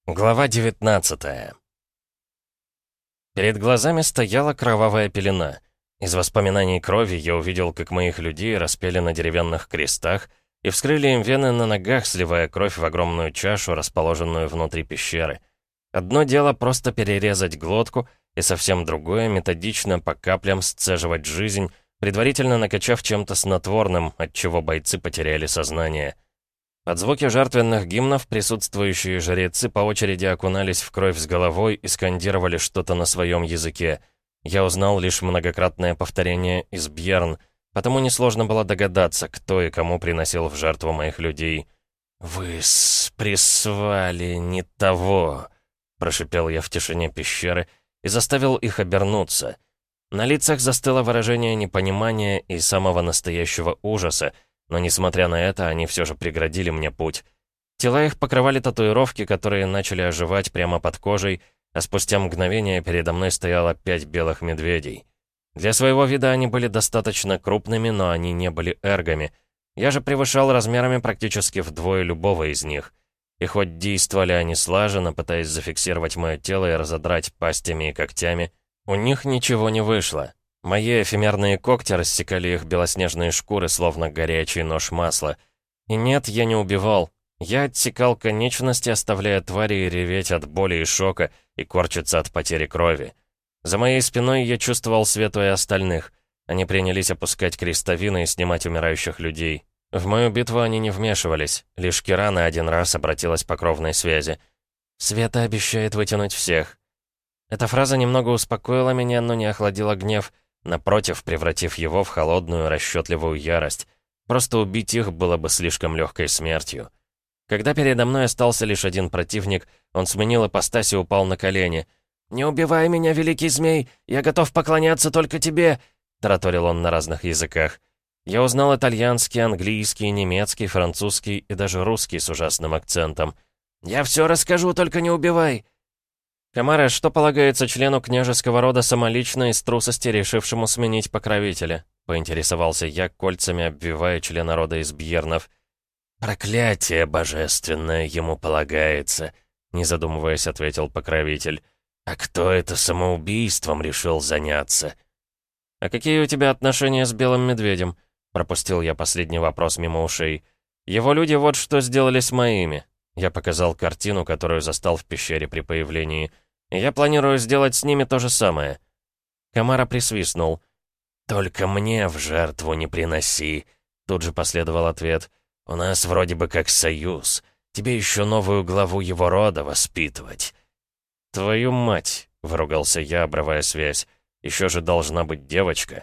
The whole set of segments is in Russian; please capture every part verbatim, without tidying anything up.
Глава девятнадцатая. Перед глазами стояла кровавая пелена. Из воспоминаний крови я увидел, как моих людей распяли на деревянных крестах и вскрыли им вены на ногах, сливая кровь в огромную чашу, расположенную внутри пещеры. Одно дело просто перерезать глотку, и совсем другое — методично по каплям сцеживать жизнь, предварительно накачав чем-то снотворным, отчего бойцы потеряли сознание. Под звуки жертвенных гимнов присутствующие жрецы по очереди окунались в кровь с головой и скандировали что-то на своем языке. Я узнал лишь многократное повторение из Бьерн, потому несложно было догадаться, кто и кому приносил в жертву моих людей. «Вы прислали не того», — прошипел я в тишине пещеры и заставил их обернуться. На лицах застыло выражение непонимания и самого настоящего ужаса, но, несмотря на это, они все же преградили мне путь. Тела их покрывали татуировки, которые начали оживать прямо под кожей, а спустя мгновение передо мной стояло пять белых медведей. Для своего вида они были достаточно крупными, но они не были эргами. Я же превышал размерами практически вдвое любого из них. И хоть действовали они слаженно, пытаясь зафиксировать мое тело и разодрать пастями и когтями, у них ничего не вышло. Мои эфемерные когти рассекали их белоснежные шкуры, словно горячий нож масла. И нет, я не убивал. Я отсекал конечности, оставляя твари реветь от боли и шока и корчиться от потери крови. За моей спиной я чувствовал Свету и остальных. Они принялись опускать крестовины и снимать умирающих людей. В мою битву они не вмешивались. Лишь Кирана один раз обратилась по кровной связи. «Света обещает вытянуть всех». Эта фраза немного успокоила меня, но не охладила гнев, напротив, превратив его в холодную, расчетливую ярость. Просто убить их было бы слишком легкой смертью. Когда передо мной остался лишь один противник, он сменил ипостась и упал на колени. «Не убивай меня, великий змей! Я готов поклоняться только тебе!» — тараторил он на разных языках. Я узнал итальянский, английский, немецкий, французский и даже русский с ужасным акцентом. «Я все расскажу, только не убивай!» «Камара, что полагается члену княжеского рода самолично из трусости, решившему сменить покровителя?» — поинтересовался я, кольцами обвивая члена рода из Бьернов. «Проклятие божественное ему полагается», — не задумываясь, ответил покровитель. «А кто это самоубийством решил заняться?» «А какие у тебя отношения с Белым Медведем?» — пропустил я последний вопрос мимо ушей. «Его люди вот что сделали с моими». Я показал картину, которую застал в пещере при появлении. «Я планирую сделать с ними то же самое». Камара присвистнул. «Только мне в жертву не приноси», — тут же последовал ответ. «У нас вроде бы как союз. Тебе еще новую главу его рода воспитывать». «Твою мать!» — выругался я, обрывая связь. «Еще же должна быть девочка».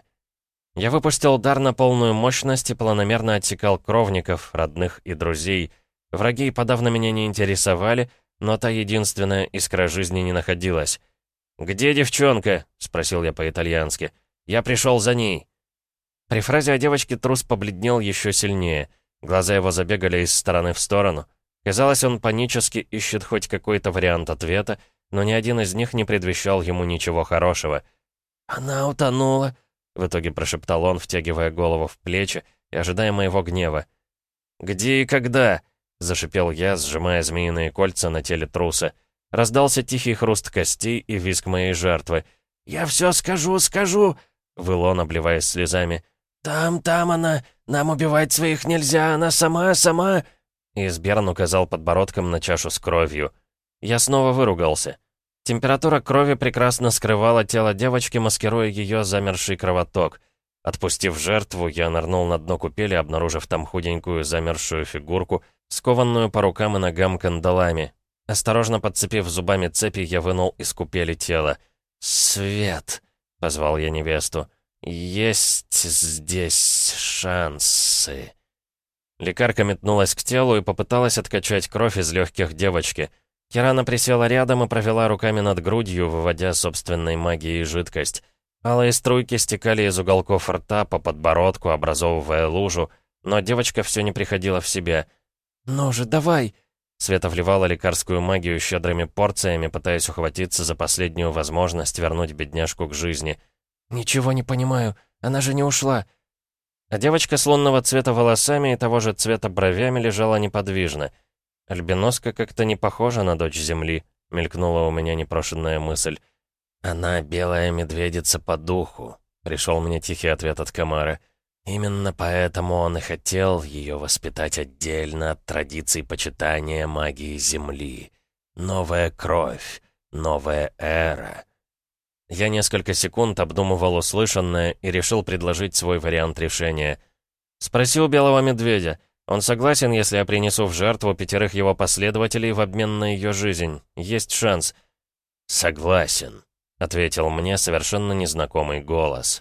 Я выпустил дар на полную мощность и планомерно отсекал кровников, родных и друзей. Враги подавно меня не интересовали, но та единственная искра жизни не находилась. «Где девчонка?» — спросил я по-итальянски. «Я пришел за ней». При фразе о девочке трус побледнел еще сильнее. Глаза его забегали из стороны в сторону. Казалось, он панически ищет хоть какой-то вариант ответа, но ни один из них не предвещал ему ничего хорошего. «Она утонула», — в итоге прошептал он, втягивая голову в плечи и ожидая моего гнева. «Где и когда?» — зашипел я, сжимая змеиные кольца на теле труса. Раздался тихий хруст костей и визг моей жертвы. «Я все скажу, скажу!» — выл он, обливаясь слезами. «Там, там она! Нам убивать своих нельзя! Она сама, сама!» Изберн указал подбородком на чашу с кровью. Я снова выругался. Температура крови прекрасно скрывала тело девочки, маскируя ее замерший кровоток. Отпустив жертву, я нырнул на дно купели, обнаружив там худенькую замерзшую фигурку, скованную по рукам и ногам кандалами. Осторожно подцепив зубами цепи, я вынул из купели тело. «Свет!» — позвал я невесту. «Есть здесь шансы». Лекарка метнулась к телу и попыталась откачать кровь из легких девочки. Кирана присела рядом и провела руками над грудью, выводя собственной магией жидкость. Алые струйки стекали из уголков рта по подбородку, образовывая лужу, но девочка все не приходила в себя. «Ну же, давай!» Света вливала лекарскую магию щедрыми порциями, пытаясь ухватиться за последнюю возможность вернуть бедняжку к жизни. «Ничего не понимаю, она же не ушла!» А девочка с лунного цвета волосами и того же цвета бровями лежала неподвижно. Альбиноска как-то не похожа на дочь Земли», — мелькнула у меня непрошенная мысль. «Она белая медведица по духу», — пришел мне тихий ответ от Камара. «Именно поэтому он и хотел ее воспитать отдельно от традиций почитания магии Земли. Новая кровь, новая эра». Я несколько секунд обдумывал услышанное и решил предложить свой вариант решения. «Спроси у белого медведя. Он согласен, если я принесу в жертву пятерых его последователей в обмен на ее жизнь. Есть шанс». «Согласен», — ответил мне совершенно незнакомый голос.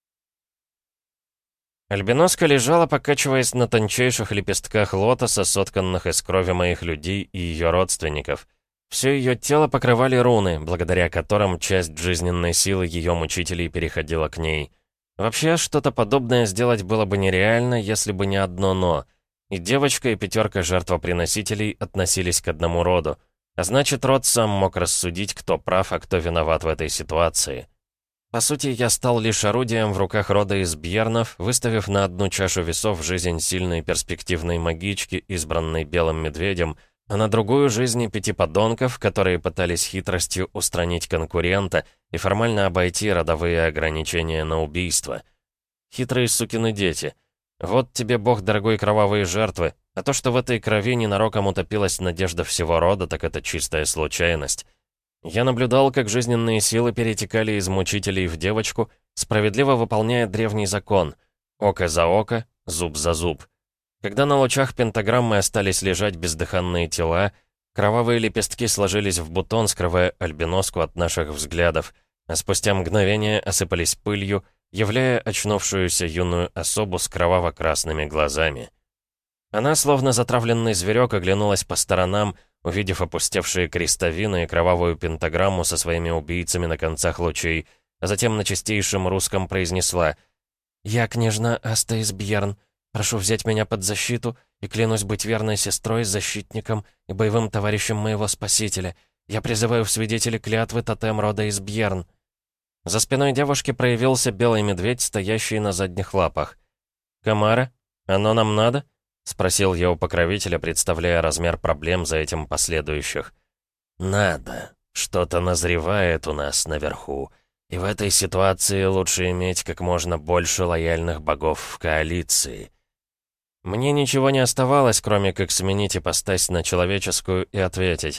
Альбиноска лежала, покачиваясь на тончайших лепестках лотоса, сотканных из крови моих людей и ее родственников. Все ее тело покрывали руны, благодаря которым часть жизненной силы ее мучителей переходила к ней. Вообще, что-то подобное сделать было бы нереально, если бы не одно «но». И девочка, и пятерка жертвоприносителей относились к одному роду. А значит, род сам мог рассудить, кто прав, а кто виноват в этой ситуации. По сути, я стал лишь орудием в руках рода из Бьернов, выставив на одну чашу весов жизнь сильной перспективной магички, избранной белым медведем, а на другую — жизни пяти подонков, которые пытались хитростью устранить конкурента и формально обойти родовые ограничения на убийство. Хитрые сукины дети. Вот тебе, бог дорогой, кровавые жертвы, а то, что в этой крови ненароком утопилась надежда всего рода, так это чистая случайность. Я наблюдал, как жизненные силы перетекали из мучителей в девочку, справедливо выполняя древний закон — око за око, зуб за зуб. Когда на лучах пентаграммы остались лежать бездыханные тела, кровавые лепестки сложились в бутон, скрывая альбиноску от наших взглядов, а спустя мгновение осыпались пылью, являя очнувшуюся юную особу с кроваво-красными глазами. Она, словно затравленный зверек, оглянулась по сторонам, увидев опустевшие крестовины и кровавую пентаграмму со своими убийцами на концах лучей, а затем на чистейшем русском произнесла: «Я княжна Аста из Бьерн. Прошу взять меня под защиту и клянусь быть верной сестрой, защитником и боевым товарищем моего спасителя. Я призываю в свидетели клятвы тотем рода из Бьерн». За спиной девушки проявился белый медведь, стоящий на задних лапах. «Камара, оно нам надо?» — спросил я у покровителя, представляя размер проблем за этим последующих. «Надо. Что-то назревает у нас наверху. И в этой ситуации лучше иметь как можно больше лояльных богов в коалиции». Мне ничего не оставалось, кроме как сменить ипостась на человеческую и ответить.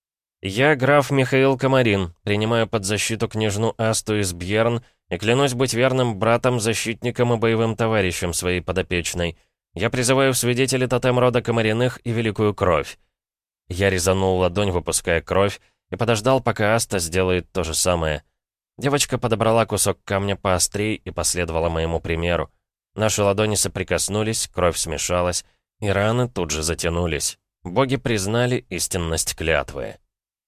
«Я граф Михаил Комарин, принимаю под защиту княжну Асту из Бьерн и клянусь быть верным братом, защитником и боевым товарищем своей подопечной. Я призываю в свидетели тотем рода Комариных и великую кровь». Я резанул ладонь, выпуская кровь, и подождал, пока Аста сделает то же самое. Девочка подобрала кусок камня поострей и последовала моему примеру. Наши ладони соприкоснулись, кровь смешалась, и раны тут же затянулись. Боги признали истинность клятвы.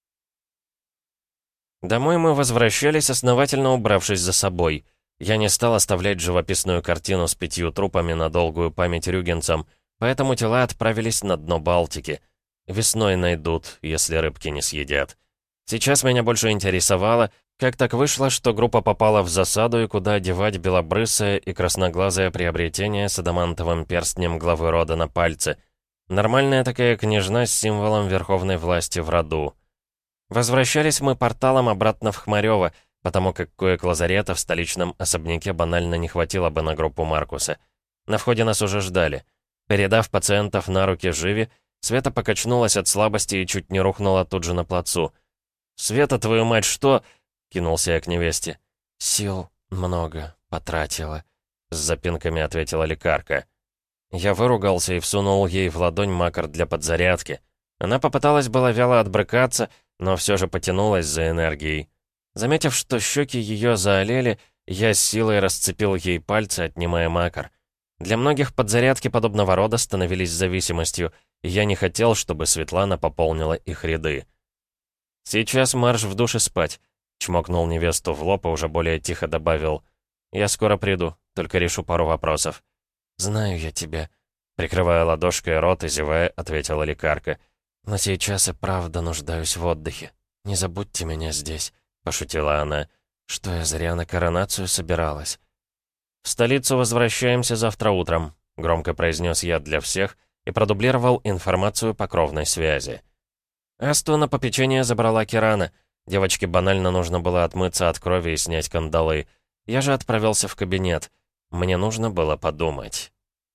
Домой мы возвращались, основательно убравшись за собой. Я не стал оставлять живописную картину с пятью трупами на долгую память рюгенцам, поэтому тела отправились на дно Балтики. Весной найдут, если рыбки не съедят. Сейчас меня больше интересовало, как так вышло, что группа попала в засаду и куда одевать белобрысое и красноглазое приобретение с адамантовым перстнем главы рода на пальце. Нормальная такая княжна с символом верховной власти в роду. Возвращались мы порталом обратно в Хмарёво, потому как коек лазарета в столичном особняке банально не хватило бы на группу Маркуса. На входе нас уже ждали. Передав пациентов на руки Живи, Света покачнулась от слабости и чуть не рухнула тут же на плацу. «Света, твою мать, что?» — кинулся я к невесте. «Сил много потратила», — с запинками ответила лекарка. Я выругался и всунул ей в ладонь макар для подзарядки. Она попыталась было вяло отбрыкаться, но все же потянулась за энергией. Заметив, что щеки ее заолели, я с силой расцепил ей пальцы, отнимая макар. Для многих подзарядки подобного рода становились зависимостью, и я не хотел, чтобы Светлана пополнила их ряды. «Сейчас марш в душ и спать», — чмокнул невесту в лоб и уже более тихо добавил. «Я скоро приду, только решу пару вопросов». «Знаю я тебя», — прикрывая ладошкой рот и зевая, ответила лекарка. «Но сейчас и правда нуждаюсь в отдыхе. Не забудьте меня здесь», — пошутила она. «Что я зря на коронацию собиралась?» «В столицу возвращаемся завтра утром», — громко произнес я для всех, и продублировал информацию по кровной связи. Асту на попечение забрала Кирана. Девочке банально нужно было отмыться от крови и снять кандалы. Я же отправился в кабинет. Мне нужно было подумать.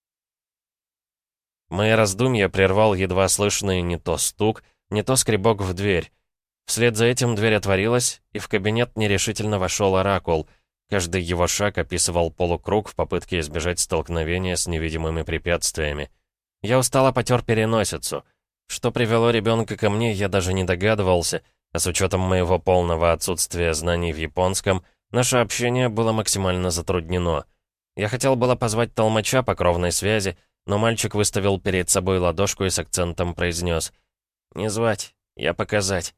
Мои раздумья прервал едва слышный не то стук, не то скребок в дверь. Вслед за этим дверь отворилась, и в кабинет нерешительно вошел Оракул. Каждый его шаг описывал полукруг в попытке избежать столкновения с невидимыми препятствиями. Я устало потер переносицу. Что привело ребенка ко мне, я даже не догадывался, а с учетом моего полного отсутствия знаний в японском, наше общение было максимально затруднено. Я хотел было позвать толмача по кровной связи, но мальчик выставил перед собой ладошку и с акцентом произнес: «Не звать, я показать».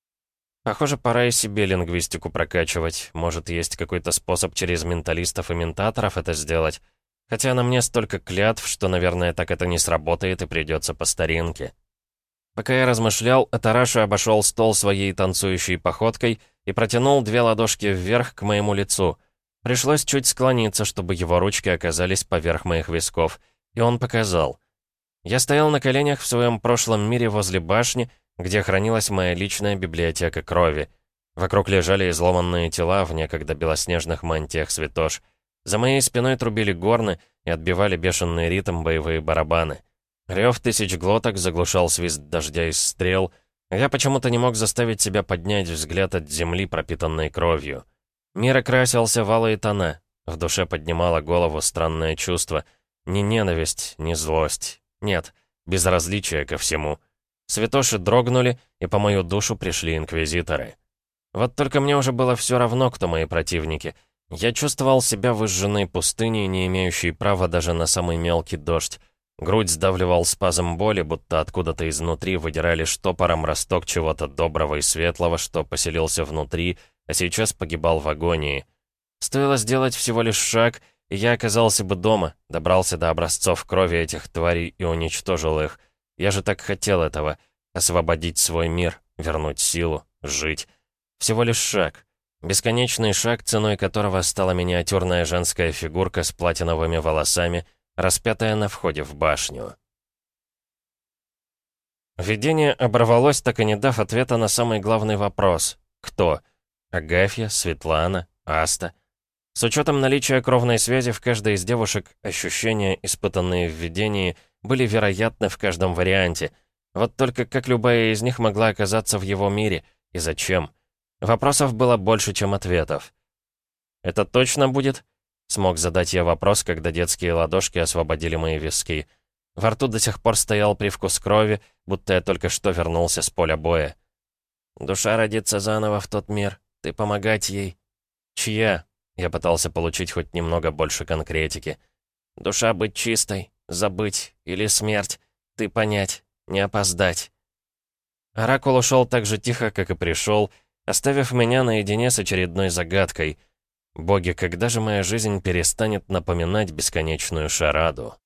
Похоже, пора и себе лингвистику прокачивать. Может, есть какой-то способ через менталистов и ментаторов это сделать. Хотя на мне столько клятв, что, наверное, так это не сработает и придется по старинке. Пока я размышлял, Атараша обошел стол своей танцующей походкой и протянул две ладошки вверх к моему лицу. Пришлось чуть склониться, чтобы его ручки оказались поверх моих висков. И он показал. Я стоял на коленях в своем прошлом мире возле башни, где хранилась моя личная библиотека крови. Вокруг лежали изломанные тела в некогда белоснежных мантиях святош. За моей спиной трубили горны и отбивали бешеный ритм боевые барабаны. Рев тысяч глоток заглушал свист дождя из стрел, а я почему-то не мог заставить себя поднять взгляд от земли, пропитанной кровью. Мир окрасился в алые тона. В душе поднимало голову странное чувство. Ни ненависть, ни злость. Нет, безразличие ко всему. Святоши дрогнули, и по мою душу пришли инквизиторы. Вот только мне уже было все равно, кто мои противники. Я чувствовал себя выжженной пустыней, не имеющей права даже на самый мелкий дождь. Грудь сдавливал спазм боли, будто откуда-то изнутри выдирали штопором росток чего-то доброго и светлого, что поселился внутри, а сейчас погибал в агонии. Стоило сделать всего лишь шаг, и я оказался бы дома, добрался до образцов крови этих тварей и уничтожил их. Я же так хотел этого — освободить свой мир, вернуть силу, жить. Всего лишь шаг. Бесконечный шаг, ценой которого стала миниатюрная женская фигурка с платиновыми волосами, распятая на входе в башню. Видение оборвалось, так и не дав ответа на самый главный вопрос. Кто? Агафья, Светлана, Аста? С учетом наличия кровной связи в каждой из девушек, ощущения, испытанные в видении, были вероятны в каждом варианте. Вот только как любая из них могла оказаться в его мире, и зачем? Вопросов было больше, чем ответов. «Это точно будет?» Смог задать я вопрос, когда детские ладошки освободили мои виски. Во рту до сих пор стоял привкус крови, будто я только что вернулся с поля боя. «Душа родится заново в тот мир. Ты помогать ей». «Чья?» Я пытался получить хоть немного больше конкретики. «Душа быть чистой. Забыть. Или смерть. Ты понять. Не опоздать». Оракул ушел так же тихо, как и пришел, оставив меня наедине с очередной загадкой. Боги, когда же моя жизнь перестанет напоминать бесконечную шараду?